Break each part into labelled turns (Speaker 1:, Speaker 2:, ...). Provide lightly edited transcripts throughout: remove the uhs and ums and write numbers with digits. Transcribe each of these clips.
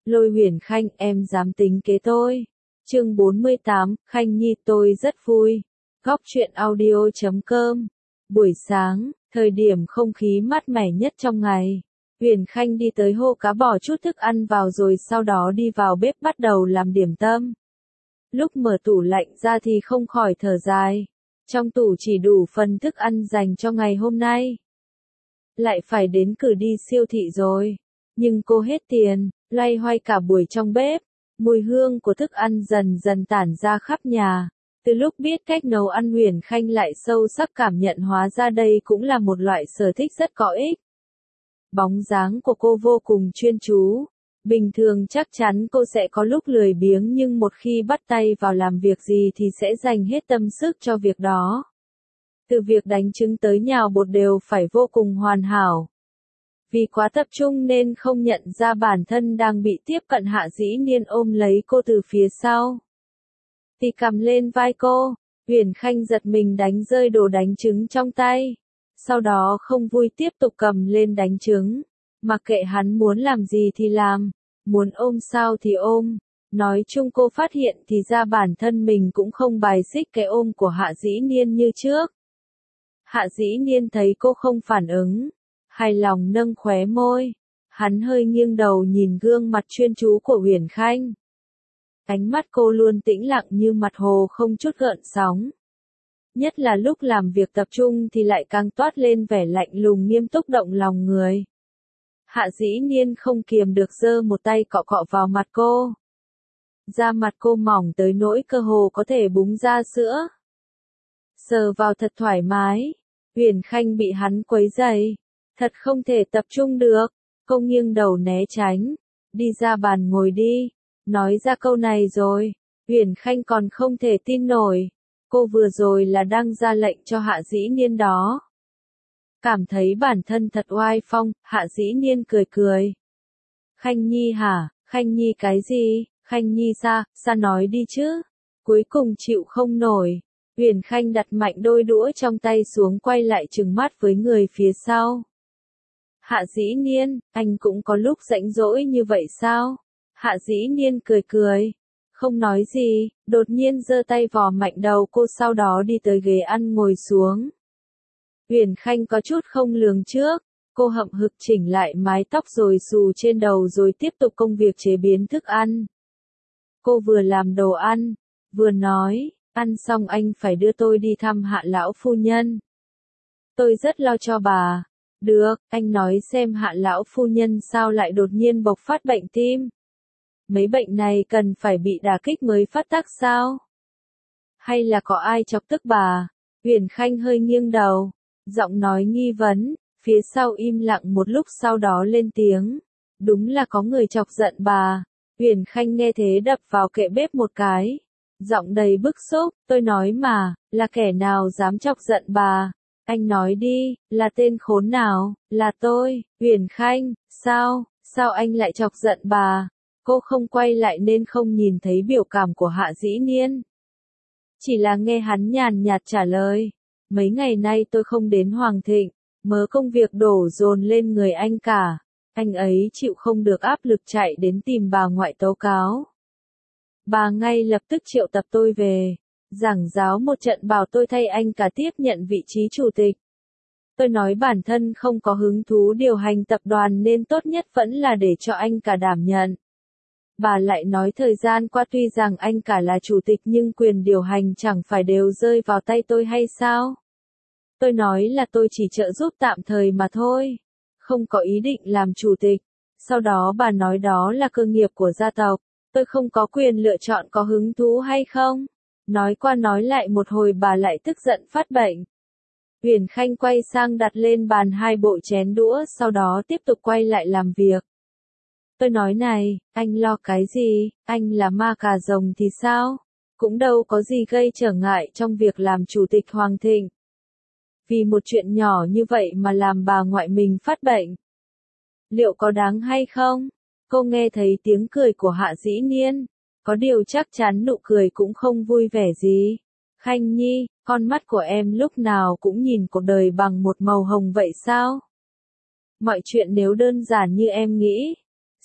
Speaker 1: Lôi Huyền Khanh, em dám tính kế tôi. Chương 48, Khanh Nhi tôi rất vui. Góc truyện audio.com. Buổi sáng, thời điểm không khí mát mẻ nhất trong ngày. Huyền Khanh đi tới hô cá bỏ chút thức ăn vào rồi sau đó đi vào bếp bắt đầu làm điểm tâm. Lúc mở tủ lạnh ra thì không khỏi thở dài. Trong tủ chỉ đủ phần thức ăn dành cho ngày hôm nay. Lại phải đến cử đi siêu thị rồi. Nhưng cô hết tiền, loay hoay cả buổi trong bếp. Mùi hương của thức ăn dần dần tản ra khắp nhà. Từ lúc biết cách nấu ăn Huyền Khanh lại sâu sắc cảm nhận hóa ra đây cũng là một loại sở thích rất có ích. Bóng dáng của cô vô cùng chuyên chú. Bình thường chắc chắn cô sẽ có lúc lười biếng nhưng một khi bắt tay vào làm việc gì thì sẽ dành hết tâm sức cho việc đó. Từ việc đánh trứng tới nhào bột đều phải vô cùng hoàn hảo. Vì quá tập trung nên không nhận ra bản thân đang bị tiếp cận Hạ Dĩ Niên ôm lấy cô từ phía sau. Thì cầm lên vai cô, Huyền Khanh giật mình đánh rơi đồ đánh trứng trong tay. Sau đó không vui tiếp tục cầm lên đánh trứng. Mặc kệ hắn muốn làm gì thì làm, muốn ôm sao thì ôm. Nói chung cô phát hiện thì ra bản thân mình cũng không bài xích cái ôm của Hạ Dĩ Niên như trước. Hạ Dĩ Niên thấy cô không phản ứng, hài lòng nâng khóe môi. Hắn hơi nghiêng đầu nhìn gương mặt chuyên chú của Huyền Khanh. Ánh mắt cô luôn tĩnh lặng như mặt hồ không chút gợn sóng. Nhất là lúc làm việc tập trung thì lại càng toát lên vẻ lạnh lùng nghiêm túc động lòng người. Hạ Dĩ Niên không kiềm được giơ một tay cọ cọ vào mặt cô. Da mặt cô mỏng tới nỗi cơ hồ có thể búng ra sữa. Sờ vào thật thoải mái. Huyền Khanh bị hắn quấy rầy. Thật không thể tập trung được. Cô nghiêng đầu né tránh. Đi ra bàn ngồi đi. Nói ra câu này rồi. Huyền Khanh còn không thể tin nổi. Cô vừa rồi là đang ra lệnh cho Hạ Dĩ Niên đó. Cảm thấy bản thân thật oai phong, Hạ Dĩ Niên cười cười. Khanh Nhi hả? Khanh Nhi cái gì? Khanh Nhi xa nói đi chứ. Cuối cùng chịu không nổi. Huyền Khanh đặt mạnh đôi đũa trong tay xuống quay lại trừng mắt với người phía sau. Hạ Dĩ Niên, anh cũng có lúc rảnh rỗi như vậy sao? Hạ Dĩ Niên cười cười. Không nói gì, đột nhiên giơ tay vò mạnh đầu cô sau đó đi tới ghế ăn ngồi xuống. Huyền Khanh có chút không lường trước, cô hậm hực chỉnh lại mái tóc rồi xù trên đầu rồi tiếp tục công việc chế biến thức ăn. Cô vừa làm đồ ăn, vừa nói, ăn xong anh phải đưa tôi đi thăm Hạ lão phu nhân. Tôi rất lo cho bà. Được, anh nói xem Hạ lão phu nhân sao lại đột nhiên bộc phát bệnh tim. Mấy bệnh này cần phải bị đả kích mới phát tác sao? Hay là có ai chọc tức bà? Huyền Khanh hơi nghiêng đầu, giọng nói nghi vấn, phía sau im lặng một lúc sau đó lên tiếng. Đúng là có người chọc giận bà. Huyền Khanh nghe thế đập vào kệ bếp một cái. Giọng đầy bức xúc, tôi nói mà, là kẻ nào dám chọc giận bà? Anh nói đi, là tên khốn nào? Là tôi, Huyền Khanh, sao anh lại chọc giận bà? Cô không quay lại nên không nhìn thấy biểu cảm của Hạ Dĩ Niên. Chỉ là nghe hắn nhàn nhạt trả lời. Mấy ngày nay tôi không đến Hoàng Thịnh, mớ công việc đổ dồn lên người anh cả. Anh ấy chịu không được áp lực chạy đến tìm bà ngoại tố cáo. Bà ngay lập tức triệu tập tôi về, giảng giáo một trận bảo tôi thay anh cả tiếp nhận vị trí chủ tịch. Tôi nói bản thân không có hứng thú điều hành tập đoàn nên tốt nhất vẫn là để cho anh cả đảm nhận. Bà lại nói thời gian qua tuy rằng anh cả là chủ tịch nhưng quyền điều hành chẳng phải đều rơi vào tay tôi hay sao? Tôi nói là tôi chỉ trợ giúp tạm thời mà thôi, không có ý định làm chủ tịch. Sau đó bà nói đó là cơ nghiệp của gia tộc, tôi không có quyền lựa chọn có hứng thú hay không. Nói qua nói lại một hồi bà lại tức giận phát bệnh. Huyền Khanh quay sang đặt lên bàn hai bộ chén đũa sau đó tiếp tục quay lại làm việc. Tôi nói này, anh lo cái gì, anh là ma cà rồng thì sao? Cũng đâu có gì gây trở ngại trong việc làm chủ tịch Hoàng Thịnh. Vì một chuyện nhỏ như vậy mà làm bà ngoại mình phát bệnh. Liệu có đáng hay không? Cô nghe thấy tiếng cười của Hạ Dĩ Niên. Có điều chắc chắn nụ cười cũng không vui vẻ gì. Khanh Nhi, con mắt của em lúc nào cũng nhìn cuộc đời bằng một màu hồng vậy sao? Mọi chuyện nếu đơn giản như em nghĩ,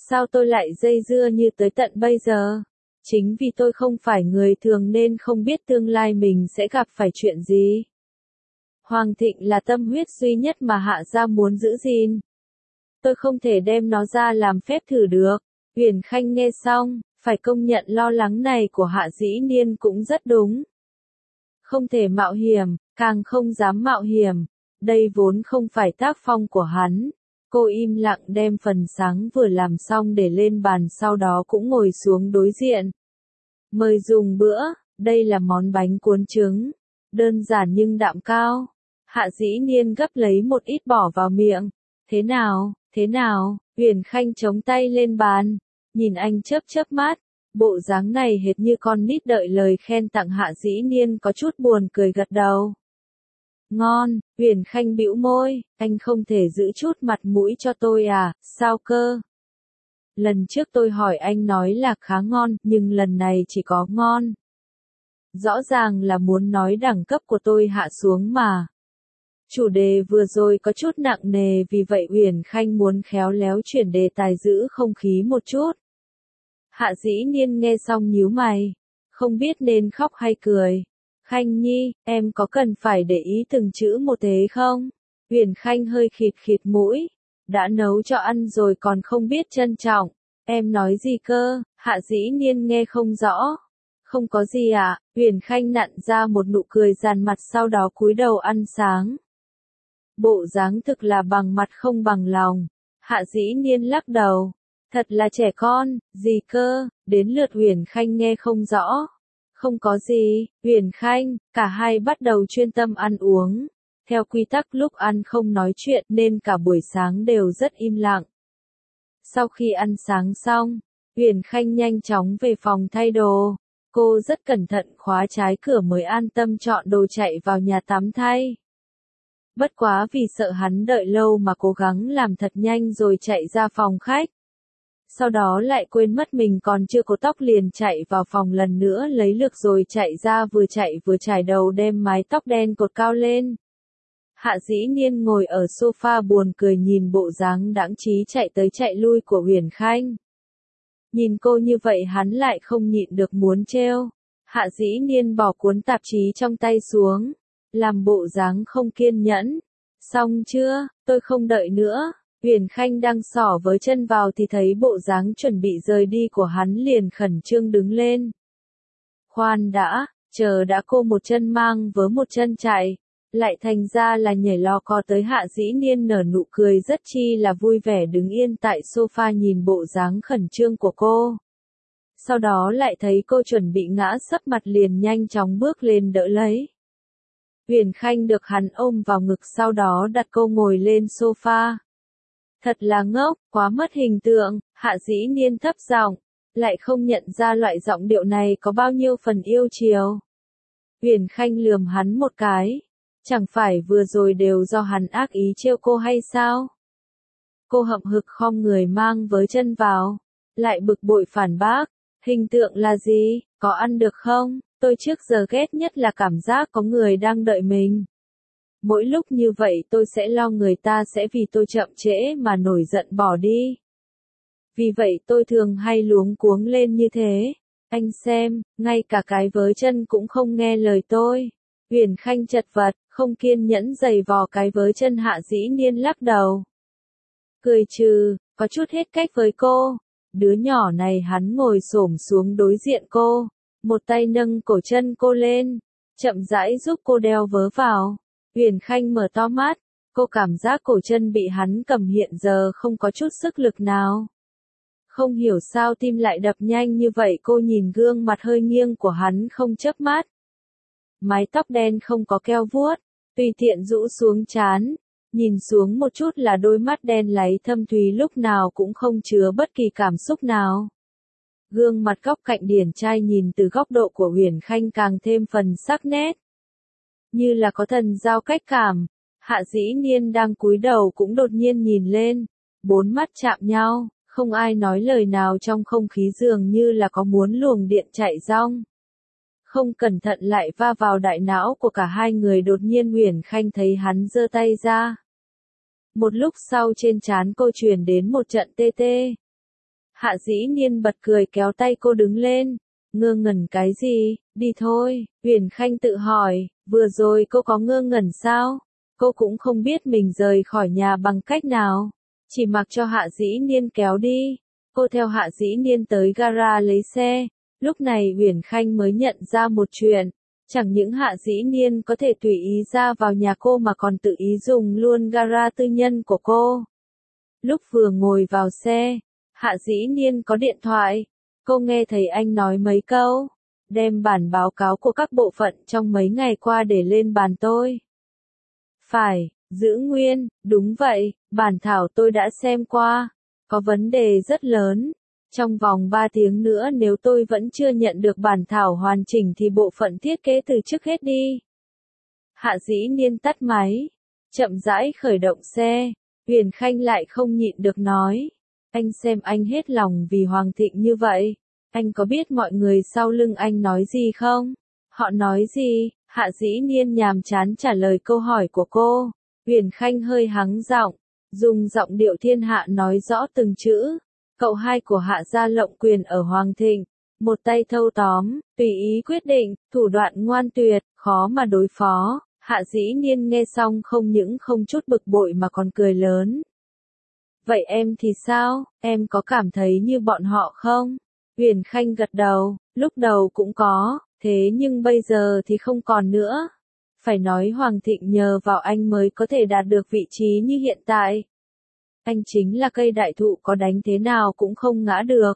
Speaker 1: Sao tôi lại dây dưa như tới tận bây giờ? Chính vì tôi không phải người thường nên không biết tương lai mình sẽ gặp phải chuyện gì. Hoàng Thịnh là tâm huyết duy nhất mà Hạ gia muốn giữ gìn. Tôi không thể đem nó ra làm phép thử được. Uyển Khanh nghe xong, phải công nhận lo lắng này của Hạ Dĩ Niên cũng rất đúng. Không thể mạo hiểm, càng không dám mạo hiểm. Đây vốn không phải tác phong của hắn. Cô im lặng đem phần sáng vừa làm xong để lên bàn, sau đó cũng ngồi xuống đối diện. Mời dùng bữa, đây là món bánh cuốn trứng. Đơn giản nhưng đạm cao. Hạ Dĩ Niên gấp lấy một ít bỏ vào miệng. Thế nào, thế nào? Uyển Khanh chống tay lên bàn, nhìn anh chớp chớp mắt. Bộ dáng này hệt như con nít đợi lời khen tặng. Hạ Dĩ Niên có chút buồn cười gật đầu. Ngon. Uyển Khanh bĩu môi, anh không thể giữ chút mặt mũi cho tôi à, sao cơ? Lần trước tôi hỏi anh nói là khá ngon, nhưng lần này chỉ có ngon. Rõ ràng là muốn nói đẳng cấp của tôi hạ xuống mà. Chủ đề vừa rồi có chút nặng nề, vì vậy Uyển Khanh muốn khéo léo chuyển đề tài giữ không khí một chút. Hạ Dĩ Niên nghe xong nhíu mày, không biết nên khóc hay cười. Khanh Nhi, em có cần phải để ý từng chữ một thế không? Uyển Khanh hơi khịt khịt mũi, đã nấu cho ăn rồi còn không biết trân trọng. Em nói gì cơ? Hạ Dĩ Niên nghe không rõ. Không có gì ạ. Uyển Khanh nặn ra một nụ cười dàn mặt, sau đó cúi đầu ăn sáng. Bộ dáng thực là bằng mặt không bằng lòng. Hạ Dĩ Niên lắc đầu. Thật là trẻ con, gì cơ? Đến lượt Uyển Khanh nghe không rõ. Không có gì, Uyển Khanh, cả hai bắt đầu chuyên tâm ăn uống. Theo quy tắc lúc ăn không nói chuyện nên cả buổi sáng đều rất im lặng. Sau khi ăn sáng xong, Uyển Khanh nhanh chóng về phòng thay đồ. Cô rất cẩn thận khóa trái cửa mới an tâm chọn đồ chạy vào nhà tắm thay. Bất quá vì sợ hắn đợi lâu mà cố gắng làm thật nhanh rồi chạy ra phòng khách. Sau đó lại quên mất mình còn chưa có tóc, liền chạy vào phòng lần nữa lấy lược rồi chạy ra, vừa chạy vừa chải đầu đem mái tóc đen cột cao lên. Hạ Dĩ Niên ngồi ở sofa buồn cười nhìn bộ dáng đãng trí chạy tới chạy lui của Uyển Khanh. Nhìn cô như vậy hắn lại không nhịn được muốn trêu. Hạ Dĩ Niên bỏ cuốn tạp chí trong tay xuống, làm bộ dáng không kiên nhẫn. Xong chưa, tôi không đợi nữa. Uyển Khanh đang xỏ với chân vào thì thấy bộ dáng chuẩn bị rời đi của hắn liền khẩn trương đứng lên. Khoan đã, chờ đã, cô một chân mang vớ một chân chạy, lại thành ra là nhảy lò cò tới. Hạ Dĩ Niên nở nụ cười rất chi là vui vẻ đứng yên tại sofa nhìn bộ dáng khẩn trương của cô. Sau đó lại thấy cô chuẩn bị ngã sấp mặt liền nhanh chóng bước lên đỡ lấy. Uyển Khanh được hắn ôm vào ngực, sau đó đặt cô ngồi lên sofa. Thật là ngốc, quá mất hình tượng. Hạ Dĩ Niên thấp giọng, lại không nhận ra loại giọng điệu này có bao nhiêu phần yêu chiều. Uyển Khanh lườm hắn một cái, chẳng phải vừa rồi đều do hắn ác ý trêu cô hay sao? Cô hậm hực khom người mang với chân vào, lại bực bội phản bác, hình tượng là gì, có ăn được không? Tôi trước giờ ghét nhất là cảm giác có người đang đợi mình. Mỗi lúc như vậy tôi sẽ lo người ta sẽ vì tôi chậm trễ mà nổi giận bỏ đi. Vì vậy tôi thường hay luống cuống lên như thế. Anh xem, ngay cả cái với chân cũng không nghe lời tôi. Uyển Khanh chật vật, không kiên nhẫn giày vò cái với chân. Hạ Dĩ Niên lắc đầu, cười trừ, có chút hết cách với cô. Đứa nhỏ này. Hắn ngồi xổm xuống đối diện cô, một tay nâng cổ chân cô lên, chậm rãi giúp cô đeo vớ vào. Uyển Khanh mở to mắt, cô cảm giác cổ chân bị hắn cầm hiện giờ không có chút sức lực nào. Không hiểu sao tim lại đập nhanh như vậy. Cô nhìn gương mặt hơi nghiêng của hắn không chớp mắt. Mái tóc đen không có keo vuốt, tùy tiện rũ xuống trán, nhìn xuống một chút là đôi mắt đen láy thâm thúy lúc nào cũng không chứa bất kỳ cảm xúc nào. Gương mặt góc cạnh điển trai nhìn từ góc độ của Uyển Khanh càng thêm phần sắc nét. Như là có thần giao cách cảm. Hạ Dĩ Niên đang cúi đầu cũng đột nhiên nhìn lên, bốn mắt chạm nhau, không ai nói lời nào, trong không khí dường như là có muốn luồng điện chạy rong. Không cẩn thận lại va vào đại não của cả hai người. Đột nhiên Uyển Khanh thấy hắn giơ tay ra. Một lúc sau trên trán cô truyền đến một trận tê tê. Hạ Dĩ Niên bật cười kéo tay cô đứng lên. Ngơ ngẩn cái gì, đi thôi, Uyển Khanh tự hỏi, vừa rồi cô có ngơ ngẩn sao? Cô cũng không biết mình rời khỏi nhà bằng cách nào. Chỉ mặc cho Hạ Dĩ Niên kéo đi. Cô theo Hạ Dĩ Niên tới gara lấy xe. Lúc này Uyển Khanh mới nhận ra một chuyện. Chẳng những Hạ Dĩ Niên có thể tùy ý ra vào nhà cô mà còn tự ý dùng luôn gara tư nhân của cô. Lúc vừa ngồi vào xe, Hạ Dĩ Niên có điện thoại. Cô nghe thấy anh nói mấy câu. Đem bản báo cáo của các bộ phận trong mấy ngày qua để lên bàn tôi. Phải, giữ nguyên, đúng vậy, bản thảo tôi đã xem qua. Có vấn đề rất lớn. Trong vòng 3 tiếng nữa nếu tôi vẫn chưa nhận được bản thảo hoàn chỉnh thì bộ phận thiết kế từ chức hết đi. Hạ Dĩ Niên tắt máy. Chậm rãi khởi động xe. Uyển Khanh lại không nhịn được nói. Anh xem anh hết lòng vì Hoàng Thịnh như vậy. Anh có biết mọi người sau lưng anh nói gì không? Họ nói gì? Hạ Dĩ Niên nhàm chán trả lời câu hỏi của cô. Uyển Khanh hơi hắng giọng, dùng giọng điệu thiên hạ nói rõ từng chữ. Cậu hai của Hạ gia lộng quyền ở Hoàng Thịnh. Một tay thâu tóm, tùy ý quyết định, thủ đoạn ngoan tuyệt, khó mà đối phó. Hạ Dĩ Niên nghe xong không những không chút bực bội mà còn cười lớn. Vậy em thì sao, em có cảm thấy như bọn họ không? Uyển Khanh gật đầu, lúc đầu cũng có, thế nhưng bây giờ thì không còn nữa. Phải nói Hoàng Thịnh nhờ vào anh mới có thể đạt được vị trí như hiện tại. Anh chính là cây đại thụ có đánh thế nào cũng không ngã được.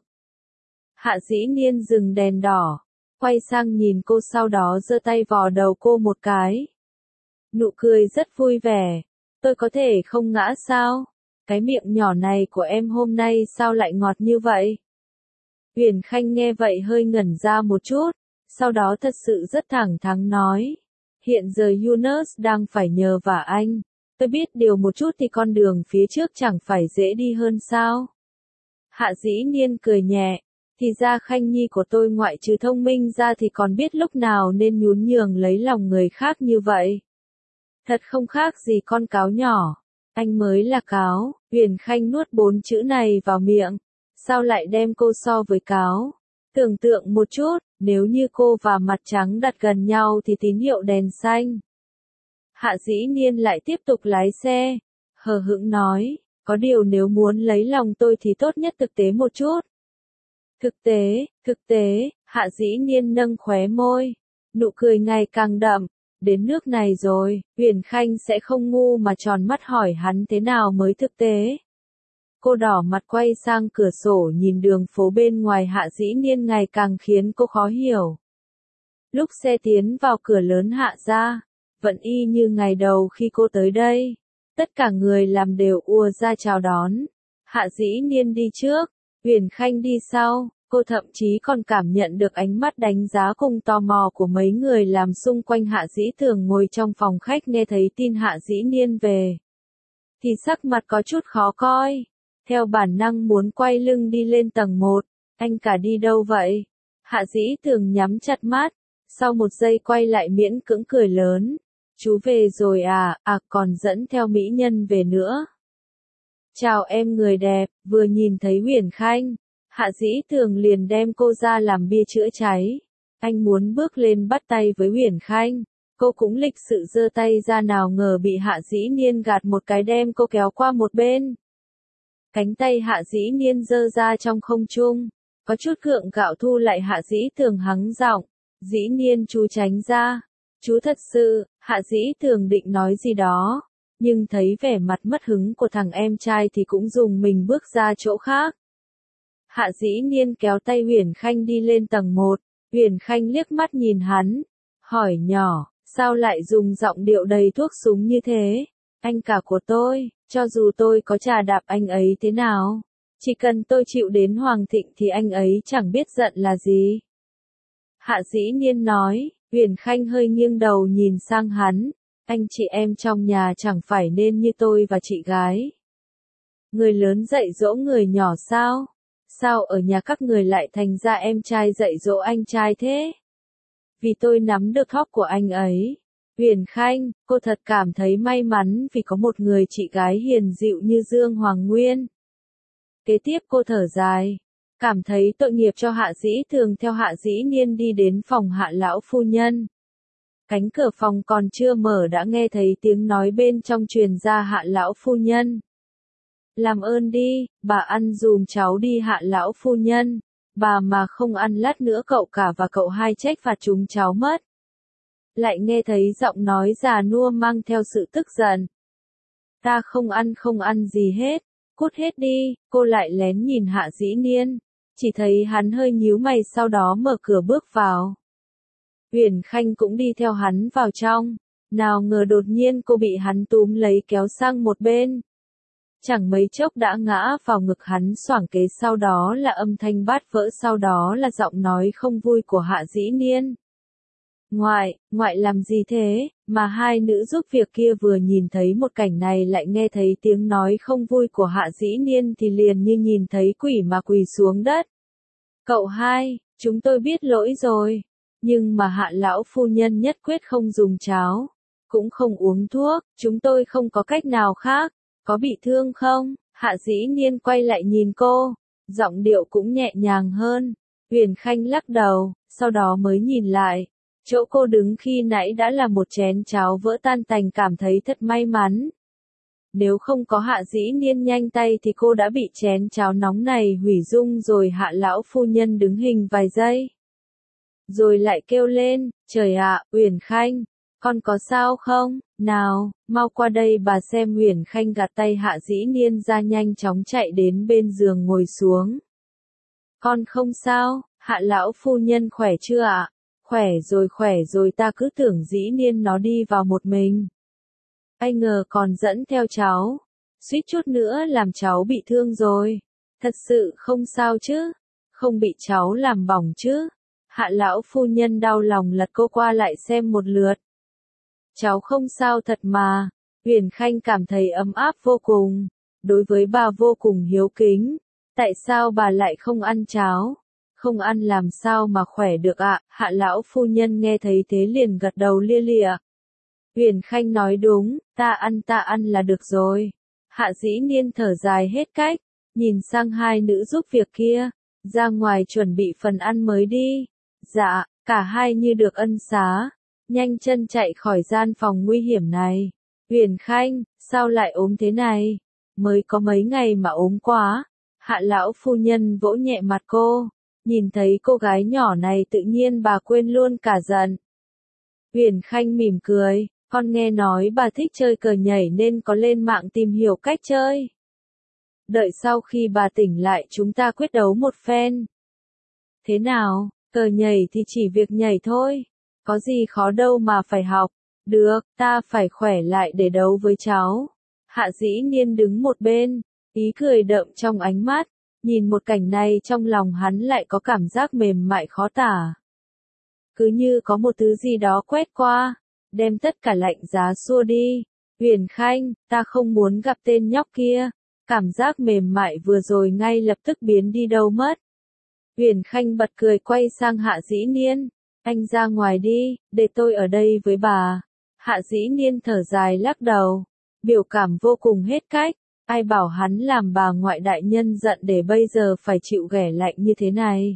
Speaker 1: Hạ Dĩ Niên dừng đèn đỏ, quay sang nhìn cô sau đó giơ tay vò đầu cô một cái. Nụ cười rất vui vẻ. Tôi có thể không ngã sao? Cái miệng nhỏ này của em hôm nay sao lại ngọt như vậy? Uyển Khanh nghe vậy hơi ngẩn ra một chút, sau đó thật sự rất thẳng thắn nói. Hiện giờ Yunus đang phải nhờ vả anh. Tôi biết điều một chút thì con đường phía trước chẳng phải dễ đi hơn sao? Hạ Dĩ Niên cười nhẹ. Thì ra Khanh Nhi của tôi ngoại trừ thông minh ra thì còn biết lúc nào nên nhún nhường lấy lòng người khác như vậy. Thật không khác gì con cáo nhỏ. Anh mới là cáo. Uyển Khanh nuốt 4 chữ này vào miệng. Sao lại đem cô so với cáo? Tưởng tượng một chút, nếu như cô và mặt trắng đặt gần nhau thì tín hiệu đèn xanh. Hạ Dĩ Niên lại tiếp tục lái xe. Hờ hững nói, có điều nếu muốn lấy lòng tôi thì tốt nhất thực tế một chút. Thực tế, Hạ Dĩ Niên nâng khóe môi. Nụ cười ngày càng đậm. Đến nước này rồi, Uyển Khanh sẽ không ngu mà tròn mắt hỏi hắn thế nào mới thực tế. Cô đỏ mặt quay sang cửa sổ nhìn đường phố bên ngoài. Hạ Dĩ Niên ngày càng khiến cô khó hiểu. Lúc xe tiến vào cửa lớn Hạ gia, vẫn y như ngày đầu khi cô tới đây. Tất cả người làm đều ùa ra chào đón. Hạ Dĩ Niên đi trước, Uyển Khanh đi sau. Cô thậm chí còn cảm nhận được ánh mắt đánh giá cùng tò mò của mấy người làm xung quanh Hạ Dĩ Tường ngồi trong phòng khách nghe thấy tin Hạ Dĩ Niên về. Thì sắc mặt có chút khó coi. Theo bản năng muốn quay lưng đi lên tầng 1. Anh cả đi đâu vậy? Hạ Dĩ Tường nhắm chặt mắt. Sau một giây quay lại miễn cưỡng cười lớn. Chú về rồi à, còn dẫn theo mỹ nhân về nữa. Chào em người đẹp, vừa nhìn thấy Uyển Khanh. Hạ Dĩ Tường liền đem cô ra làm bia chữa cháy. Anh muốn bước lên bắt tay với Uyển Khanh. Cô cũng lịch sự giơ tay ra nào ngờ bị Hạ Dĩ Niên gạt một cái đem cô kéo qua một bên. Cánh tay Hạ Dĩ Niên giơ ra trong không trung. Có chút gượng gạo thu lại. Hạ Dĩ Tường hắng giọng. Dĩ Niên chú tránh ra. Chú thật sự, Hạ Dĩ Tường định nói gì đó. Nhưng thấy vẻ mặt mất hứng của thằng em trai thì cũng dùng mình bước ra chỗ khác. Hạ Dĩ Niên kéo tay Uyển Khanh đi lên tầng 1. Uyển Khanh liếc mắt nhìn hắn. Hỏi nhỏ, sao lại dùng giọng điệu đầy thuốc súng như thế? Anh cả của tôi, cho dù tôi có chà đạp anh ấy thế nào. Chỉ cần tôi chịu đến Hoàng Thịnh thì anh ấy chẳng biết giận là gì. Hạ Dĩ Niên nói. Uyển Khanh hơi nghiêng đầu nhìn sang hắn. Anh chị em trong nhà chẳng phải nên như tôi và chị gái. Người lớn dạy dỗ người nhỏ sao? Sao ở nhà các người lại thành ra em trai dạy dỗ anh trai thế? Vì tôi nắm được tóc của anh ấy. Uyển Khanh, cô thật cảm thấy may mắn vì có một người chị gái hiền dịu như Dương Hoàng Nguyên. Kế tiếp cô thở dài. Cảm thấy tội nghiệp cho Hạ Dĩ Thường theo Hạ Dĩ Niên đi đến phòng Hạ lão phu nhân. Cánh cửa phòng còn chưa mở đã nghe thấy tiếng nói bên trong truyền ra Hạ lão phu nhân. Làm ơn đi, bà ăn dùm cháu đi Hạ lão phu nhân. Bà mà không ăn lát nữa cậu cả và cậu hai trách phạt chúng cháu mất. Lại nghe thấy giọng nói già nua mang theo sự tức giận. Ta không ăn gì hết, cút hết đi, cô lại lén nhìn Hạ Dĩ Niên. Chỉ thấy hắn hơi nhíu mày sau đó mở cửa bước vào. Uyển Khanh cũng đi theo hắn vào trong. Nào ngờ đột nhiên cô bị hắn túm lấy kéo sang một bên. Chẳng mấy chốc đã ngã vào ngực hắn xoảng kế, sau đó là âm thanh bát vỡ, sau đó là giọng nói không vui của Hạ Dĩ Niên. Ngoại làm gì thế, mà hai nữ giúp việc kia vừa nhìn thấy một cảnh này lại nghe thấy tiếng nói không vui của Hạ Dĩ Niên thì liền như nhìn thấy quỷ mà quỳ xuống đất. Cậu hai, chúng tôi biết lỗi rồi, nhưng mà Hạ lão phu nhân nhất quyết không dùng cháo, cũng không uống thuốc, chúng tôi không có cách nào khác, có bị thương không? Hạ Dĩ Niên quay lại nhìn cô, giọng điệu cũng nhẹ nhàng hơn. Uyển Khanh lắc đầu, sau đó mới nhìn lại. Chỗ cô đứng khi nãy đã là một chén cháo vỡ tan tành, cảm thấy thật may mắn. Nếu không có Hạ Dĩ Niên nhanh tay thì cô đã bị chén cháo nóng này hủy dung rồi. Hạ lão phu nhân đứng hình vài giây. Rồi lại kêu lên, trời ạ, Uyển Khanh, con có sao không? Nào, mau qua đây bà xem. Uyển Khanh gạt tay Hạ Dĩ Niên ra, nhanh chóng chạy đến bên giường ngồi xuống. Con không sao, Hạ lão phu nhân khỏe chưa ạ? Khỏe rồi, ta cứ tưởng Dĩ Niên nó đi vào một mình. Ai ngờ còn dẫn theo cháu. Suýt chút nữa làm cháu bị thương rồi. Thật sự không sao chứ? Không bị cháu làm bỏng chứ? Hạ lão phu nhân đau lòng lật cô qua lại xem một lượt. Cháu không sao thật mà. Uyển Khanh cảm thấy ấm áp vô cùng. Đối với bà vô cùng hiếu kính. Tại sao bà lại không ăn cháo? Không ăn làm sao mà khỏe được ạ? Hạ lão phu nhân nghe thấy thế liền gật đầu lia lịa. Uyển Khanh nói đúng, ta ăn là được rồi. Hạ Dĩ Niên thở dài hết cách, nhìn sang hai nữ giúp việc kia, ra ngoài chuẩn bị phần ăn mới đi. Dạ, cả hai như được ân xá, nhanh chân chạy khỏi gian phòng nguy hiểm này. Uyển Khanh, sao lại ốm thế này? Mới có mấy ngày mà ốm quá. Hạ lão phu nhân vỗ nhẹ mặt cô, nhìn thấy cô gái nhỏ này tự nhiên bà quên luôn cả giận. Uyển Khanh mỉm cười, con nghe nói bà thích chơi cờ nhảy nên có lên mạng tìm hiểu cách chơi. Đợi sau khi bà tỉnh lại chúng ta quyết đấu một phen. Thế nào, cờ nhảy thì chỉ việc nhảy thôi, có gì khó đâu mà phải học. Được, ta phải khỏe lại để đấu với cháu. Hạ Dĩ Niên đứng một bên, ý cười đậm trong ánh mắt, nhìn một cảnh này trong lòng hắn lại có cảm giác mềm mại khó tả. Cứ như có một thứ gì đó quét qua, đem tất cả lạnh giá xua đi. Uyển Khanh, ta không muốn gặp tên nhóc kia. Cảm giác mềm mại vừa rồi ngay lập tức biến đi đâu mất. Uyển Khanh bật cười quay sang Hạ Dĩ Niên. Anh ra ngoài đi, để tôi ở đây với bà. Hạ Dĩ Niên thở dài lắc đầu. Biểu cảm vô cùng hết cách. Ai bảo hắn làm bà ngoại đại nhân giận để bây giờ phải chịu ghẻ lạnh như thế này.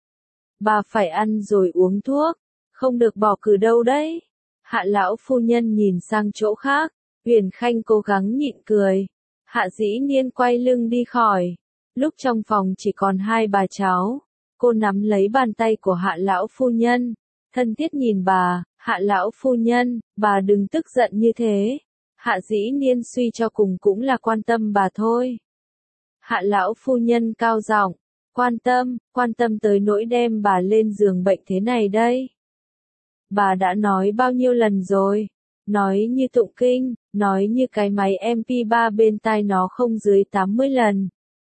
Speaker 1: Bà phải ăn rồi uống thuốc. Không được bỏ cử đâu đấy. Hạ lão phu nhân nhìn sang chỗ khác. Uyển Khanh cố gắng nhịn cười. Hạ Dĩ Niên quay lưng đi khỏi. Lúc trong phòng chỉ còn hai bà cháu. Cô nắm lấy bàn tay của Hạ lão phu nhân. Thân thiết nhìn bà. Hạ lão phu nhân, bà đừng tức giận như thế. Hạ Dĩ Niên suy cho cùng cũng là quan tâm bà thôi. Hạ lão phu nhân cao giọng, quan tâm tới nỗi đem bà lên giường bệnh thế này đây. Bà đã nói bao nhiêu lần rồi, nói như tụng kinh, nói như cái máy MP3 bên tai nó không dưới 80 lần.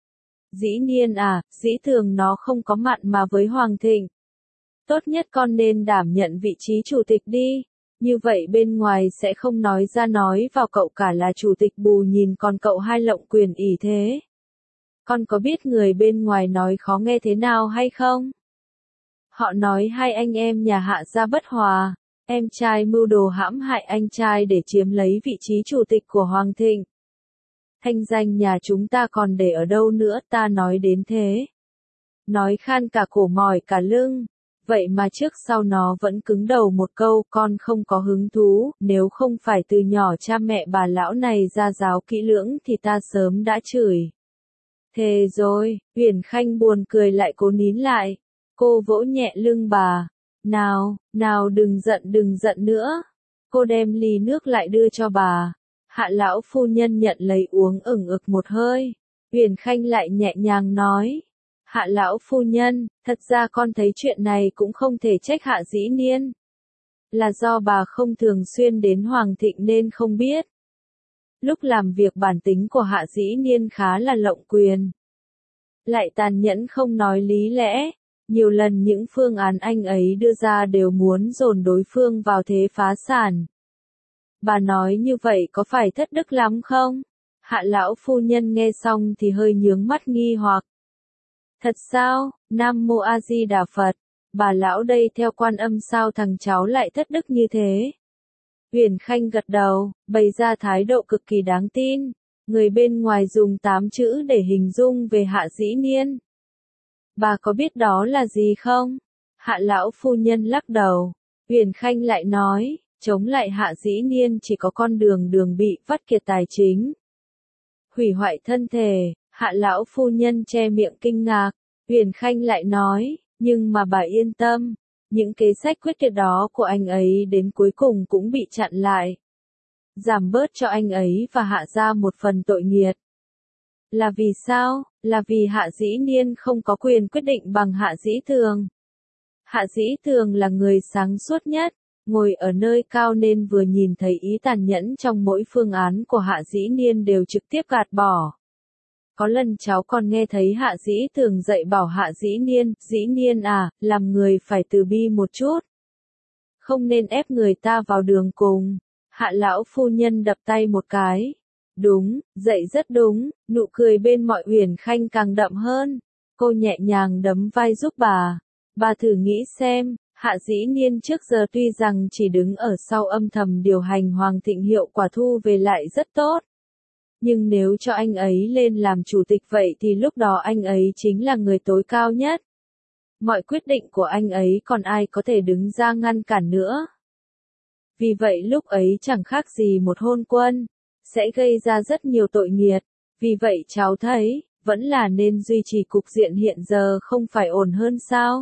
Speaker 1: Dĩ Niên à, Dĩ Thường nó không có mặn mà với Hoàng Thịnh. Tốt nhất con nên đảm nhận vị trí chủ tịch đi. Như vậy bên ngoài sẽ không nói ra nói vào cậu cả là chủ tịch bù nhìn còn cậu hai lộng quyền ỷ thế. Con có biết người bên ngoài nói khó nghe thế nào hay không? Họ nói hai anh em nhà Hạ gia bất hòa, em trai mưu đồ hãm hại anh trai để chiếm lấy vị trí chủ tịch của Hoàng Thịnh. Thanh danh nhà chúng ta còn để ở đâu nữa, ta nói đến thế. nói khan cả cổ mỏi cả lưng. Vậy mà trước sau nó vẫn cứng đầu một câu, con không có hứng thú, nếu không phải từ nhỏ cha mẹ bà lão này ra giáo kỹ lưỡng thì ta sớm đã chửi. Thề rồi, Uyển Khanh buồn cười lại cố nín lại. Cô vỗ nhẹ lưng bà. Nào, nào đừng giận nữa. Cô đem ly nước lại đưa cho bà. Hạ lão phu nhân nhận lấy uống ửng ực một hơi. Uyển Khanh lại nhẹ nhàng nói. Hạ lão phu nhân, thật ra con thấy chuyện này cũng không thể trách Hạ Dĩ Niên. Là do bà không thường xuyên đến Hoàng Thịnh nên không biết. Lúc làm việc bản tính của Hạ Dĩ Niên khá là lộng quyền. Lại tàn nhẫn không nói lý lẽ. Nhiều lần những phương án anh ấy đưa ra đều muốn dồn đối phương vào thế phá sản. Bà nói như vậy có phải thất đức lắm không? Hạ lão phu nhân nghe xong thì hơi nhướng mắt nghi hoặc. Thật sao, Nam Mô A Di Đà Phật, bà lão đây theo Quan Âm sao thằng cháu lại thất đức như thế? Uyển Khanh gật đầu, bày ra thái độ cực kỳ đáng tin. Người bên ngoài dùng 8 chữ để hình dung về Hạ Dĩ Niên. Bà có biết đó là gì không? Hạ lão phu nhân lắc đầu. Uyển Khanh lại nói, chống lại Hạ Dĩ Niên chỉ có con đường bị vắt kiệt tài chính. Hủy hoại thân thể. Hạ lão phu nhân che miệng kinh ngạc. Uyển Khanh lại nói, nhưng mà bà yên tâm, những kế sách quyết liệt đó của anh ấy đến cuối cùng cũng bị chặn lại. Giảm bớt cho anh ấy và Hạ gia một phần tội nghiệt. Là vì sao? Là vì Hạ Dĩ Niên không có quyền quyết định bằng Hạ Dĩ Thường. Hạ Dĩ Thường là người sáng suốt nhất, ngồi ở nơi cao nên vừa nhìn thấy ý tàn nhẫn trong mỗi phương án của Hạ Dĩ Niên đều trực tiếp gạt bỏ. Có lần cháu còn nghe thấy Hạ Dĩ Thường dạy bảo Hạ Dĩ Niên à, làm người phải từ bi một chút. Không nên ép người ta vào đường cùng. Hạ lão phu nhân đập tay một cái. Đúng, dạy rất đúng, nụ cười bên mọi Uyển Khanh càng đậm hơn. Cô nhẹ nhàng đấm vai giúp bà. Bà thử nghĩ xem, Hạ Dĩ Niên trước giờ tuy rằng chỉ đứng ở sau âm thầm điều hành Hoàng Thịnh hiệu quả thu về lại rất tốt. Nhưng nếu cho anh ấy lên làm chủ tịch vậy thì lúc đó anh ấy chính là người tối cao nhất. Mọi quyết định của anh ấy còn ai có thể đứng ra ngăn cản nữa. Vì vậy lúc ấy chẳng khác gì một hôn quân, sẽ gây ra rất nhiều tội nghiệt. Vì vậy cháu thấy, vẫn là nên duy trì cục diện hiện giờ không phải ổn hơn sao?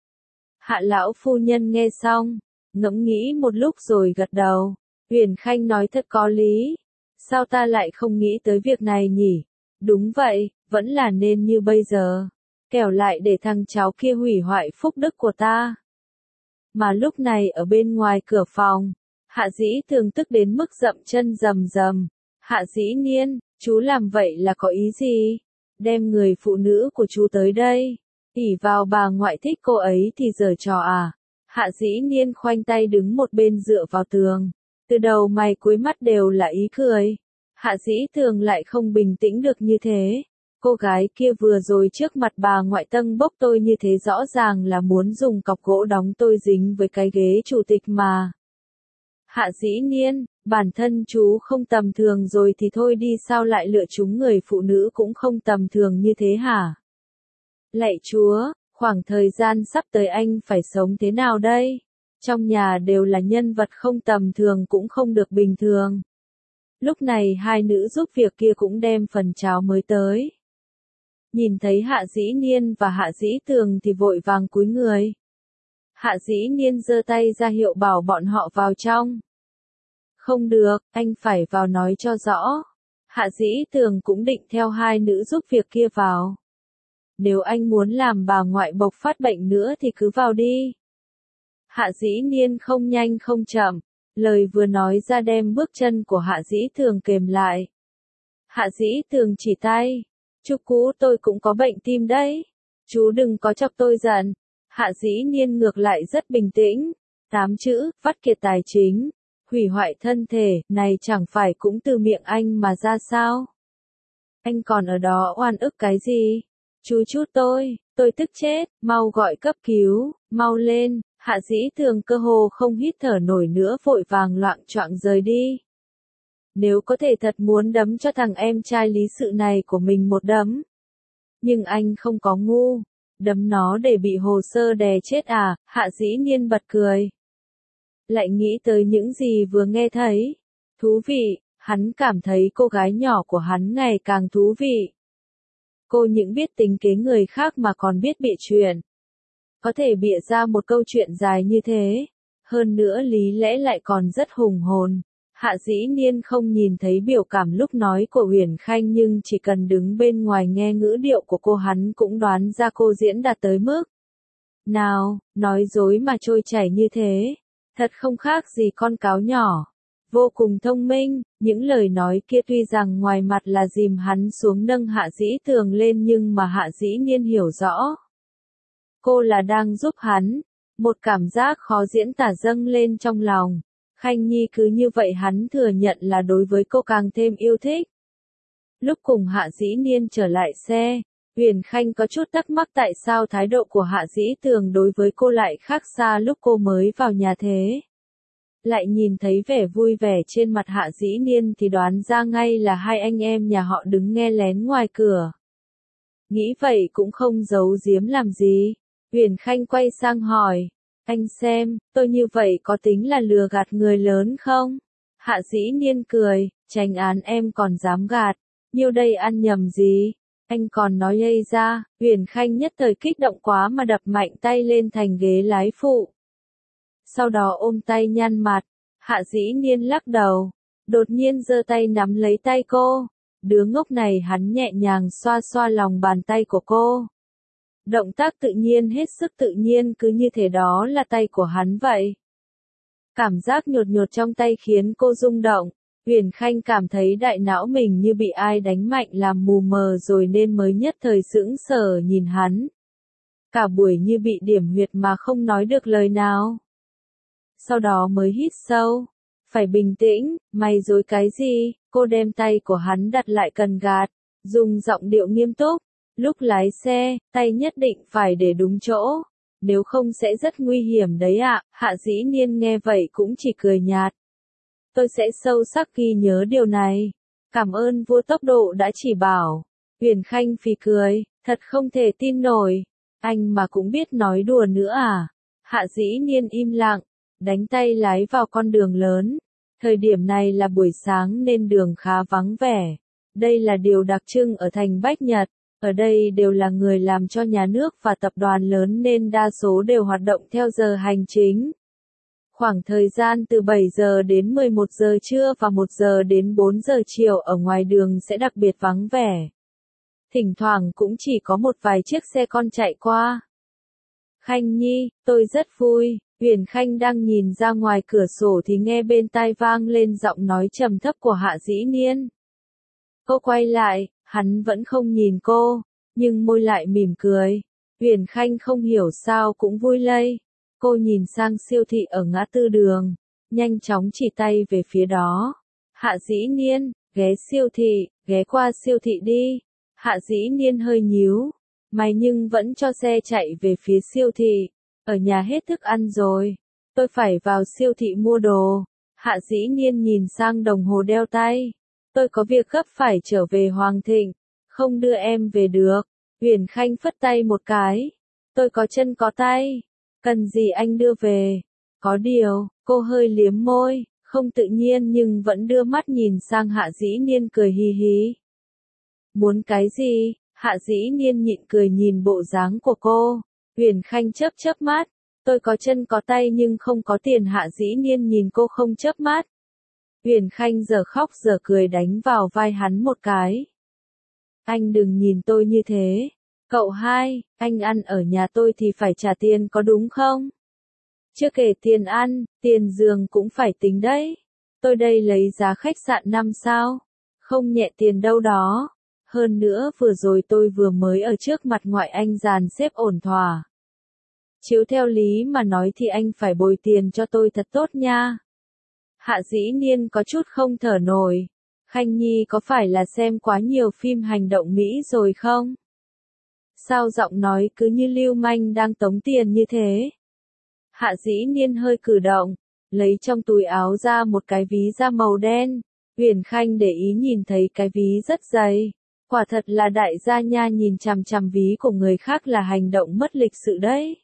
Speaker 1: Hạ lão phu nhân nghe xong, ngẫm nghĩ một lúc rồi gật đầu. Uyển Khanh nói thật có lý. Sao ta lại không nghĩ tới việc này nhỉ? Đúng vậy, vẫn là nên như bây giờ. Kẻo lại để thằng cháu kia hủy hoại phúc đức của ta. Mà lúc này ở bên ngoài cửa phòng, Hạ Dĩ Thường tức đến mức dậm chân rầm rầm. Hạ Dĩ Niên, chú làm vậy là có ý gì? Đem người phụ nữ của chú tới đây. Ỷ vào bà ngoại thích cô ấy thì giở trò à? Hạ Dĩ Niên khoanh tay đứng một bên dựa vào tường. Từ đầu mày cuối mắt đều là ý cười. Hạ Dĩ Thường lại không bình tĩnh được như thế. Cô gái kia vừa rồi trước mặt bà ngoại tâng bốc tôi như thế rõ ràng là muốn dùng cọc gỗ đóng tôi dính với cái ghế chủ tịch mà. Hạ Dĩ Niên, bản thân chú không tầm thường rồi thì thôi đi, sao lại lựa chúng người phụ nữ cũng không tầm thường như thế hả? Lạy Chúa, khoảng thời gian sắp tới anh phải sống thế nào đây? Trong nhà đều là nhân vật không tầm thường cũng không được bình thường. Lúc này hai nữ giúp việc kia cũng đem phần cháo mới tới. Nhìn thấy Hạ Dĩ Niên và Hạ Dĩ Thường thì vội vàng cúi người. Hạ Dĩ Niên giơ tay ra hiệu bảo bọn họ vào trong. Không được, anh phải vào nói cho rõ. Hạ Dĩ Thường cũng định theo hai nữ giúp việc kia vào. Nếu anh muốn làm bà ngoại bộc phát bệnh nữa thì cứ vào đi. Hạ Dĩ Niên không nhanh không chậm, lời vừa nói ra đem bước chân của Hạ Dĩ Thường kềm lại. Hạ Dĩ Thường chỉ tay, chú cũ tôi cũng có bệnh tim đấy, chú đừng có chọc tôi giận. Hạ Dĩ Niên ngược lại rất bình tĩnh, 8 chữ, vắt kiệt tài chính, hủy hoại thân thể, này chẳng phải cũng từ miệng anh mà ra sao? Anh còn ở đó oan ức cái gì? Chú chút tôi tức chết, mau gọi cấp cứu, mau lên. Hạ Dĩ Thường cơ hồ không hít thở nổi nữa vội vàng loạng choạng rời đi. Nếu có thể thật muốn đấm cho thằng em trai lý sự này của mình một đấm. Nhưng anh không có ngu. Đấm nó để bị hồ sơ đè chết à, Hạ Dĩ Niên bật cười. Lại nghĩ tới những gì vừa nghe thấy. Thú vị, hắn cảm thấy cô gái nhỏ của hắn ngày càng thú vị. Cô những biết tính kế người khác mà còn biết bịa chuyện. Có thể bịa ra một câu chuyện dài như thế. Hơn nữa lý lẽ lại còn rất hùng hồn. Hạ Dĩ Niên không nhìn thấy biểu cảm lúc nói của Uyển Khanh nhưng chỉ cần đứng bên ngoài nghe ngữ điệu của cô hắn cũng đoán ra cô diễn đạt tới mức. Nào, nói dối mà trôi chảy như thế. Thật không khác gì con cáo nhỏ. Vô cùng thông minh, những lời nói kia tuy rằng ngoài mặt là dìm hắn xuống nâng Hạ Dĩ Tường lên nhưng mà Hạ Dĩ Niên hiểu rõ. Cô là đang giúp hắn. Một cảm giác khó diễn tả dâng lên trong lòng. Khanh Nhi cứ như vậy hắn thừa nhận là đối với cô càng thêm yêu thích. Lúc cùng Hạ Dĩ Niên trở lại xe, Uyển Khanh có chút thắc mắc tại sao thái độ của Hạ Dĩ Tường đối với cô lại khác xa lúc cô mới vào nhà thế. Lại nhìn thấy vẻ vui vẻ trên mặt Hạ Dĩ Niên thì đoán ra ngay là hai anh em nhà họ đứng nghe lén ngoài cửa. Nghĩ vậy cũng không giấu giếm làm gì. Uyển Khanh quay sang hỏi. Anh xem, tôi như vậy có tính là lừa gạt người lớn không? Hạ Dĩ Niên cười, tránh án em còn dám gạt. Nhiêu đây ăn nhầm gì? Anh còn nói lây ra. Uyển Khanh nhất thời kích động quá mà đập mạnh tay lên thành ghế lái phụ. Sau đó ôm tay nhăn mặt. Hạ Dĩ Niên lắc đầu. Đột nhiên giơ tay nắm lấy tay cô. Đứa ngốc này hắn nhẹ nhàng xoa xoa lòng bàn tay của cô. Động tác tự nhiên hết sức tự nhiên cứ như thế đó là tay của hắn vậy. Cảm giác nhột nhột trong tay khiến cô rung động. Uyển Khanh cảm thấy đại não mình như bị ai đánh mạnh làm mù mờ rồi nên mới nhất thời sững sờ nhìn hắn. Cả buổi như bị điểm huyệt mà không nói được lời nào. Sau đó mới hít sâu. Phải bình tĩnh, mày dối cái gì? Cô đem tay của hắn đặt lại cần gạt, dùng giọng điệu nghiêm túc. Lúc lái xe, tay nhất định phải để đúng chỗ. Nếu không sẽ rất nguy hiểm đấy ạ. Hạ Dĩ Niên nghe vậy cũng chỉ cười nhạt. Tôi sẽ sâu sắc ghi nhớ điều này. Cảm ơn vua tốc độ đã chỉ bảo. Uyển Khanh phì cười, thật không thể tin nổi. Anh mà cũng biết nói đùa nữa à? Hạ Dĩ Niên im lặng, đánh tay lái vào con đường lớn. Thời điểm này là buổi sáng nên đường khá vắng vẻ. Đây là điều đặc trưng ở thành Bách Nhật. Ở đây đều là người làm cho nhà nước và tập đoàn lớn nên đa số đều hoạt động theo giờ hành chính. Khoảng thời gian từ 7 giờ đến 11 giờ trưa và 1 giờ đến 4 giờ chiều ở ngoài đường sẽ đặc biệt vắng vẻ. Thỉnh thoảng cũng chỉ có một vài chiếc xe con chạy qua. Khanh Nhi, tôi rất vui. Uyển Khanh đang nhìn ra ngoài cửa sổ thì nghe bên tai vang lên giọng nói trầm thấp của Hạ Dĩ Niên. Cô quay lại, hắn vẫn không nhìn cô, nhưng môi lại mỉm cười. Uyển Khanh không hiểu sao cũng vui lây. Cô nhìn sang siêu thị ở ngã tư đường, nhanh chóng chỉ tay về phía đó. Hạ Dĩ Niên, ghé siêu thị, ghé qua siêu thị đi. Hạ Dĩ Niên hơi nhíu mày nhưng vẫn cho xe chạy về phía siêu thị. Ở nhà hết thức ăn rồi, tôi phải vào siêu thị mua đồ. Hạ Dĩ Niên nhìn sang đồng hồ đeo tay. Tôi có việc gấp phải trở về Hoàng Thịnh, không đưa em về được. Uyển Khanh phất tay một cái. Tôi có chân có tay, cần gì anh đưa về? Có điều, cô hơi liếm môi, không tự nhiên nhưng vẫn đưa mắt nhìn sang Hạ Dĩ Niên cười hì hì. Muốn cái gì? Hạ Dĩ Niên nhịn cười nhìn bộ dáng của cô. Uyển Khanh chớp chớp mắt. Tôi có chân có tay nhưng không có tiền. Hạ Dĩ Niên nhìn cô không chớp mắt. Uyển Khanh giờ khóc giờ cười đánh vào vai hắn một cái. Anh đừng nhìn tôi như thế. Cậu hai, anh ăn ở nhà tôi thì phải trả tiền có đúng không? Chưa kể tiền ăn, tiền giường cũng phải tính đấy. Tôi đây lấy giá khách sạn 5 sao. Không nhẹ tiền đâu đó. Hơn nữa vừa rồi tôi vừa mới ở trước mặt ngoại anh dàn xếp ổn thỏa. Chiếu theo lý mà nói thì anh phải bồi tiền cho tôi thật tốt nha. Hạ Dĩ Niên có chút không thở nổi. Khanh Nhi có phải là xem quá nhiều phim hành động Mỹ rồi không? Sao giọng nói cứ như lưu manh đang tống tiền như thế? Hạ Dĩ Niên hơi cử động, lấy trong túi áo ra một cái ví da màu đen. Uyển Khanh để ý nhìn thấy cái ví rất dày. Quả thật là đại gia nha, nhìn chằm chằm ví của người khác là hành động mất lịch sự đấy.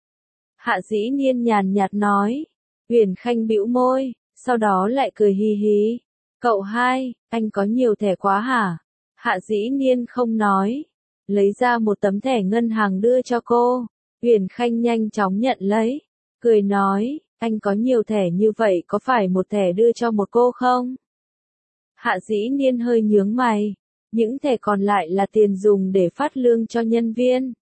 Speaker 1: Hạ Dĩ Niên nhàn nhạt nói. Uyển Khanh bĩu môi, sau đó lại cười hi hi. Cậu hai, anh có nhiều thẻ quá hả? Hạ Dĩ Niên không nói. Lấy ra một tấm thẻ ngân hàng đưa cho cô. Uyển Khanh nhanh chóng nhận lấy. Cười nói, anh có nhiều thẻ như vậy có phải một thẻ đưa cho một cô không? Hạ Dĩ Niên hơi nhướng mày. Những thẻ còn lại là tiền dùng để phát lương cho nhân viên.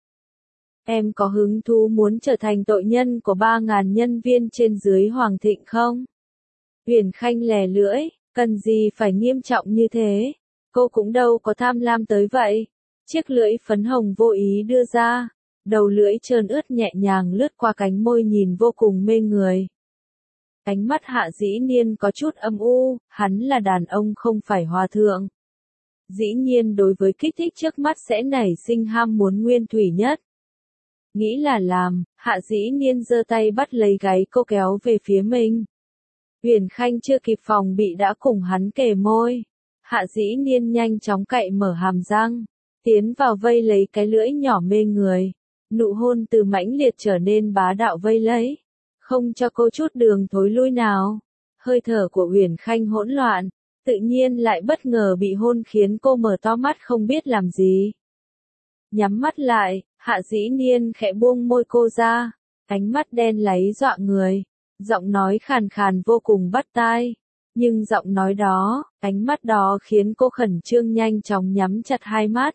Speaker 1: Em có hứng thú muốn trở thành tội nhân của 3.000 nhân viên trên dưới Hoàng Thịnh không? Uyển Khanh lè lưỡi, cần gì phải nghiêm trọng như thế? Cô cũng đâu có tham lam tới vậy. Chiếc lưỡi phấn hồng vô ý đưa ra, đầu lưỡi trơn ướt nhẹ nhàng lướt qua cánh môi nhìn vô cùng mê người. Ánh mắt Hạ Dĩ Niên có chút âm u, hắn là đàn ông không phải hòa thượng. Dĩ nhiên đối với kích thích trước mắt sẽ nảy sinh ham muốn nguyên thủy nhất. Nghĩ là làm, Hạ Dĩ Niên giơ tay bắt lấy gáy cô kéo về phía mình. Uyển Khanh chưa kịp phòng bị đã cùng hắn kề môi. Hạ Dĩ Niên nhanh chóng cạy mở hàm răng, tiến vào vây lấy cái lưỡi nhỏ mê người. Nụ hôn từ mãnh liệt trở nên bá đạo vây lấy, không cho cô chút đường thối lui nào. Hơi thở của Uyển Khanh hỗn loạn, tự nhiên lại bất ngờ bị hôn khiến cô mở to mắt không biết làm gì. Nhắm mắt lại, Hạ Dĩ Niên khẽ buông môi cô ra, ánh mắt đen láy dọa người, giọng nói khàn khàn vô cùng bắt tai. Nhưng giọng nói đó, ánh mắt đó khiến cô khẩn trương nhanh chóng nhắm chặt hai mắt.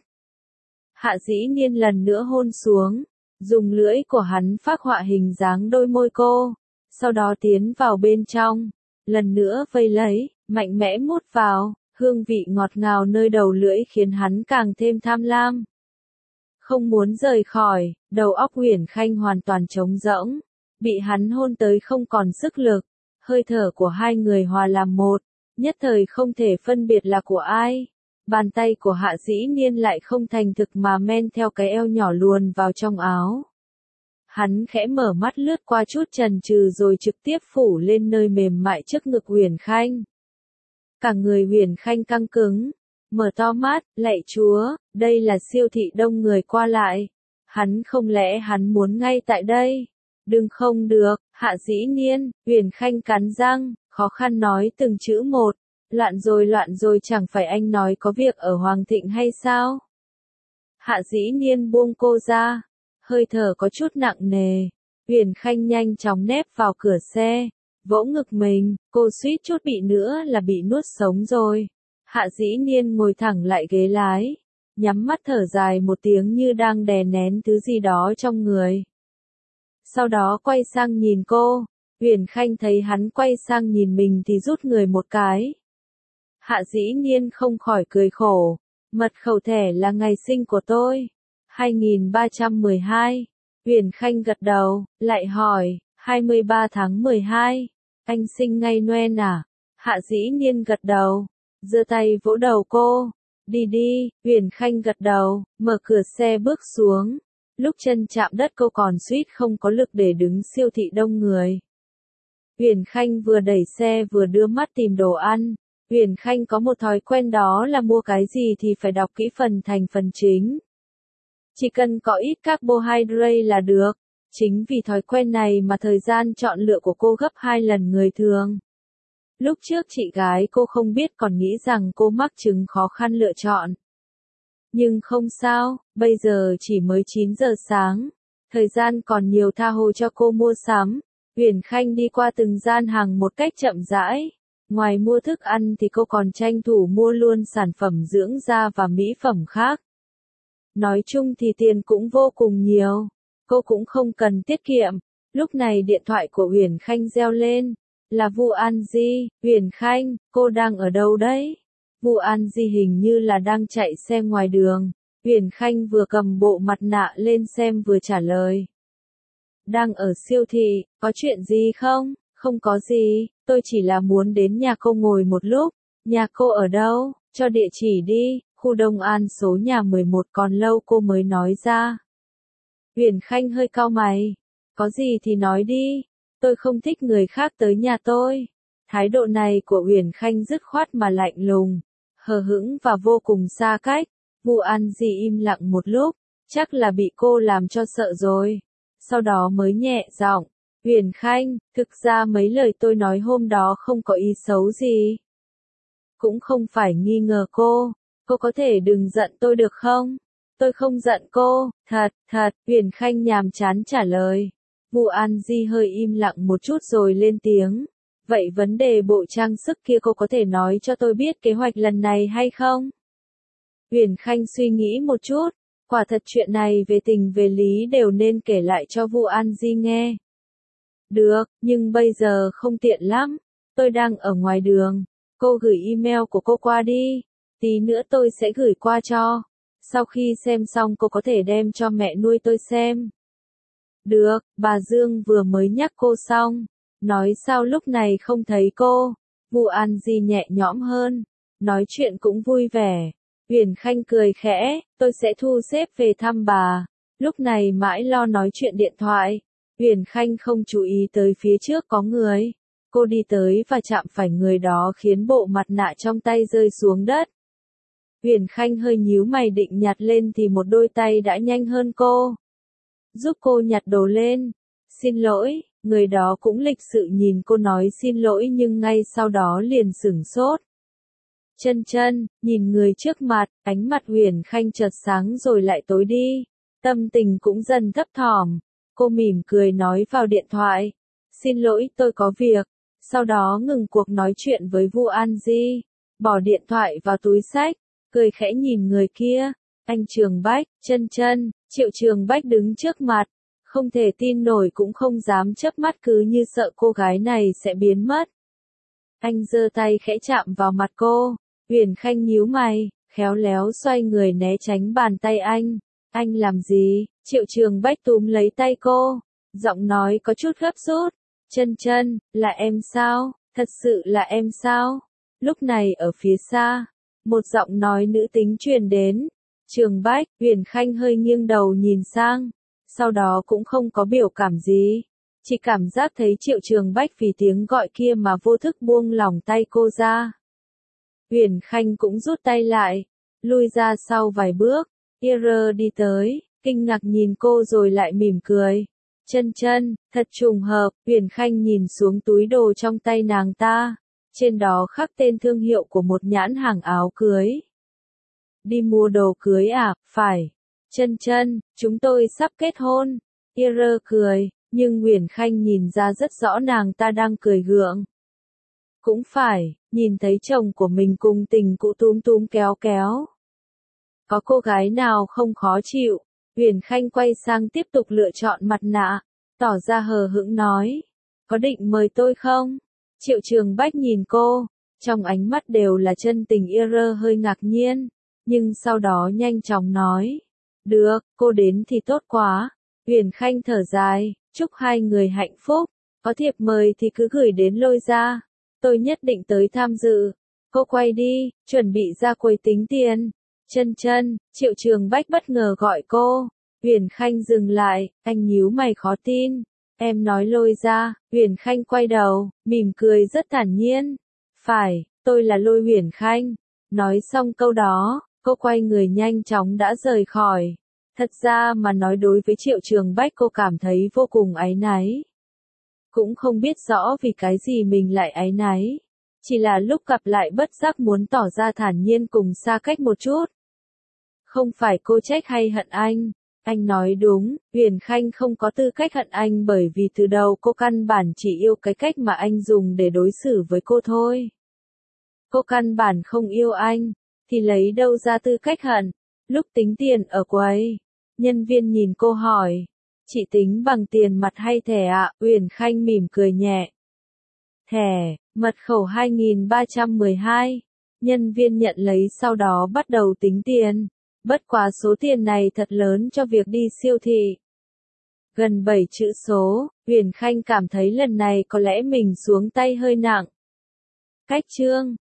Speaker 1: Hạ Dĩ Niên lần nữa hôn xuống, dùng lưỡi của hắn phác họa hình dáng đôi môi cô, sau đó tiến vào bên trong, lần nữa vây lấy, mạnh mẽ mút vào, hương vị ngọt ngào nơi đầu lưỡi khiến hắn càng thêm tham lam. Không muốn rời khỏi, đầu óc Uyển Khanh hoàn toàn trống rỗng, bị hắn hôn tới không còn sức lực, hơi thở của hai người hòa làm một, nhất thời không thể phân biệt là của ai. Bàn tay của Hạ Dĩ Niên lại không thành thực mà men theo cái eo nhỏ luồn vào trong áo. Hắn khẽ mở mắt lướt qua chút chần chừ rồi trực tiếp phủ lên nơi mềm mại trước ngực Uyển Khanh. Cả người Uyển Khanh căng cứng, mở to mắt, lạy Chúa, đây là siêu thị đông người qua lại. Hắn không lẽ hắn muốn ngay tại đây? Đừng không được, Hạ Dĩ Niên, Uyển Khanh cắn răng, khó khăn nói từng chữ một. Loạn rồi chẳng phải anh nói có việc ở Hoàng Thịnh hay sao? Hạ Dĩ Niên buông cô ra, hơi thở có chút nặng nề. Uyển Khanh nhanh chóng nép vào cửa xe, vỗ ngực mình, cô suýt chút bị nữa là bị nuốt sống rồi. Hạ Dĩ Niên ngồi thẳng lại ghế lái, nhắm mắt thở dài một tiếng như đang đè nén thứ gì đó trong người. Sau đó quay sang nhìn cô, Uyển Khanh thấy hắn quay sang nhìn mình thì rút người một cái. Hạ Dĩ Niên không khỏi cười khổ, mật khẩu thẻ là ngày sinh của tôi. 2312. Uyển Khanh gật đầu, lại hỏi, 23 tháng 12. Anh sinh ngày Noel à? Hạ Dĩ Niên gật đầu, giơ tay vỗ đầu cô. Đi đi, Uyển Khanh gật đầu, mở cửa xe bước xuống. Lúc chân chạm đất cô còn suýt không có lực để đứng siêu thị đông người. Uyển Khanh vừa đẩy xe vừa đưa mắt tìm đồ ăn. Uyển Khanh có một thói quen đó là mua cái gì thì phải đọc kỹ phần thành phần chính. Chỉ cần có ít carbohydrate là được. Chính vì thói quen này mà thời gian chọn lựa của cô gấp 2 lần người thường. Lúc trước chị gái cô không biết còn nghĩ rằng cô mắc chứng khó khăn lựa chọn. Nhưng không sao, bây giờ chỉ mới 9 giờ sáng. Thời gian còn nhiều tha hồ cho cô mua sắm. Uyển Khanh đi qua từng gian hàng một cách chậm rãi. Ngoài mua thức ăn thì cô còn tranh thủ mua luôn sản phẩm dưỡng da và mỹ phẩm khác. Nói chung thì tiền cũng vô cùng nhiều. Cô cũng không cần tiết kiệm. Lúc này điện thoại của Uyển Khanh reo lên. Là Vu An Di. Uyển Khanh, cô đang ở đâu đấy? Vu An Di hình như là đang chạy xe ngoài đường. Uyển Khanh vừa cầm bộ mặt nạ lên xem vừa trả lời. Đang ở siêu thị, có chuyện gì không? Không có gì, tôi chỉ là muốn đến nhà cô ngồi một lúc. Nhà cô ở đâu? Cho địa chỉ đi. Khu Đông An số nhà 11 còn lâu cô mới nói ra. Uyển Khanh hơi cau mày. Có gì thì nói đi. Tôi không thích người khác tới nhà tôi. Thái độ này của Uyển Khanh dứt khoát mà lạnh lùng, hờ hững và vô cùng xa cách. Vu An Di im lặng một lúc, chắc là bị cô làm cho sợ rồi. Sau đó mới nhẹ giọng, Huyền Khanh, thực ra mấy lời tôi nói hôm đó không có ý xấu gì. Cũng không phải nghi ngờ cô có thể đừng giận tôi được không? Tôi không giận cô, thật, Huyền Khanh nhàm chán trả lời. Vu An Di hơi im lặng một chút rồi lên tiếng. Vậy vấn đề bộ trang sức kia cô có thể nói cho tôi biết kế hoạch lần này hay không? Huyền Khanh suy nghĩ một chút, quả thật chuyện này về tình về lý đều nên kể lại cho Vu An Di nghe. Được, nhưng bây giờ không tiện lắm, tôi đang ở ngoài đường, cô gửi email của cô qua đi, tí nữa tôi sẽ gửi qua cho. Sau khi xem xong cô có thể đem cho mẹ nuôi tôi xem. Được, bà Dương vừa mới nhắc cô xong, nói sao lúc này không thấy cô. Vu An Di nhẹ nhõm hơn, nói chuyện cũng vui vẻ. Huyền Khanh cười khẽ, tôi sẽ thu xếp về thăm bà. Lúc này mãi lo nói chuyện điện thoại. Huyền Khanh không chú ý tới phía trước có người. Cô đi tới và chạm phải người đó khiến bộ mặt nạ trong tay rơi xuống đất. Huyền Khanh hơi nhíu mày định nhặt lên thì một đôi tay đã nhanh hơn cô. Giúp cô nhặt đồ lên. Xin lỗi, người đó cũng lịch sự nhìn cô nói xin lỗi nhưng ngay sau đó liền sửng sốt. Chân, nhìn người trước mặt, ánh mặt Huyền Khanh chợt sáng rồi lại tối đi. Tâm tình cũng dần thấp thỏm. Cô mỉm cười nói vào điện thoại. Xin lỗi tôi có việc. Sau đó ngừng cuộc nói chuyện với Vu An Di. Bỏ điện thoại vào túi xách. Cười khẽ nhìn người kia. Anh Trường Bách, chân, Triệu Trường Bách đứng trước mặt. Không thể tin nổi cũng không dám chớp mắt cứ như sợ cô gái này sẽ biến mất. Anh giơ tay khẽ chạm vào mặt cô. Huyền Khanh nhíu mày, khéo léo xoay người né tránh bàn tay anh. Anh làm gì? Triệu Trường Bách túm lấy tay cô. Giọng nói có chút gấp rút. Chân, là em sao? Thật sự là em sao? Lúc này ở phía xa, một giọng nói nữ tính truyền đến. Trường Bách, Huyền Khanh hơi nghiêng đầu nhìn sang. Sau đó cũng không có biểu cảm gì. Chỉ cảm giác thấy Triệu Trường Bách vì tiếng gọi kia mà vô thức buông lỏng tay cô ra. Huyền Khanh cũng rút tay lại, lui ra sau vài bước. Ir đi tới, kinh ngạc nhìn cô rồi lại mỉm cười. Chân, thật trùng hợp, Huyền Khanh nhìn xuống túi đồ trong tay nàng ta. Trên đó khắc tên thương hiệu của một nhãn hàng áo cưới. Đi mua đồ cưới à? Phải. Chân, chúng tôi sắp kết hôn. Ir cười, nhưng Huyền Khanh nhìn ra rất rõ nàng ta đang cười gượng. Cũng phải, nhìn thấy chồng của mình cùng tình cũ túm kéo. Có cô gái nào không khó chịu? Huyền Khanh quay sang tiếp tục lựa chọn mặt nạ, tỏ ra hờ hững nói. Có định mời tôi không? Triệu Trường Bách nhìn cô, trong ánh mắt đều là chân tình. Ir hơi ngạc nhiên, nhưng sau đó nhanh chóng nói. Được, cô đến thì tốt quá. Huyền Khanh thở dài, chúc hai người hạnh phúc. Có thiệp mời thì cứ gửi đến lôi ra. Tôi nhất định tới tham dự. Cô quay đi, chuẩn bị ra quầy tính tiền. Chân, Triệu Trường Bách bất ngờ gọi cô. Huyền Khanh dừng lại, anh nhíu mày khó tin. Em nói lôi ra. Huyền Khanh quay đầu, mỉm cười rất thản nhiên. Phải, tôi là Lôi Huyền Khanh. Nói xong câu đó, cô quay người nhanh chóng đã rời khỏi. Thật ra mà nói đối với Triệu Trường Bách cô cảm thấy vô cùng áy náy. Cũng không biết rõ vì cái gì mình lại áy náy. Chỉ là lúc gặp lại bất giác muốn tỏ ra thản nhiên cùng xa cách một chút. Không phải cô trách hay hận anh nói đúng, Huyền Khanh không có tư cách hận anh bởi vì từ đầu cô căn bản chỉ yêu cái cách mà anh dùng để đối xử với cô thôi. Cô căn bản không yêu anh, thì lấy đâu ra tư cách hận. Lúc tính tiền ở quầy, nhân viên nhìn cô hỏi. Chị tính bằng tiền mặt hay thẻ ạ? Huyền Khanh mỉm cười nhẹ. Thẻ, mật khẩu 2312. Nhân viên nhận lấy sau đó bắt đầu tính tiền. Bất quá số tiền này thật lớn cho việc đi siêu thị. Gần 7 chữ số, Huyền Khanh cảm thấy lần này có lẽ mình xuống tay hơi nặng. Cách chương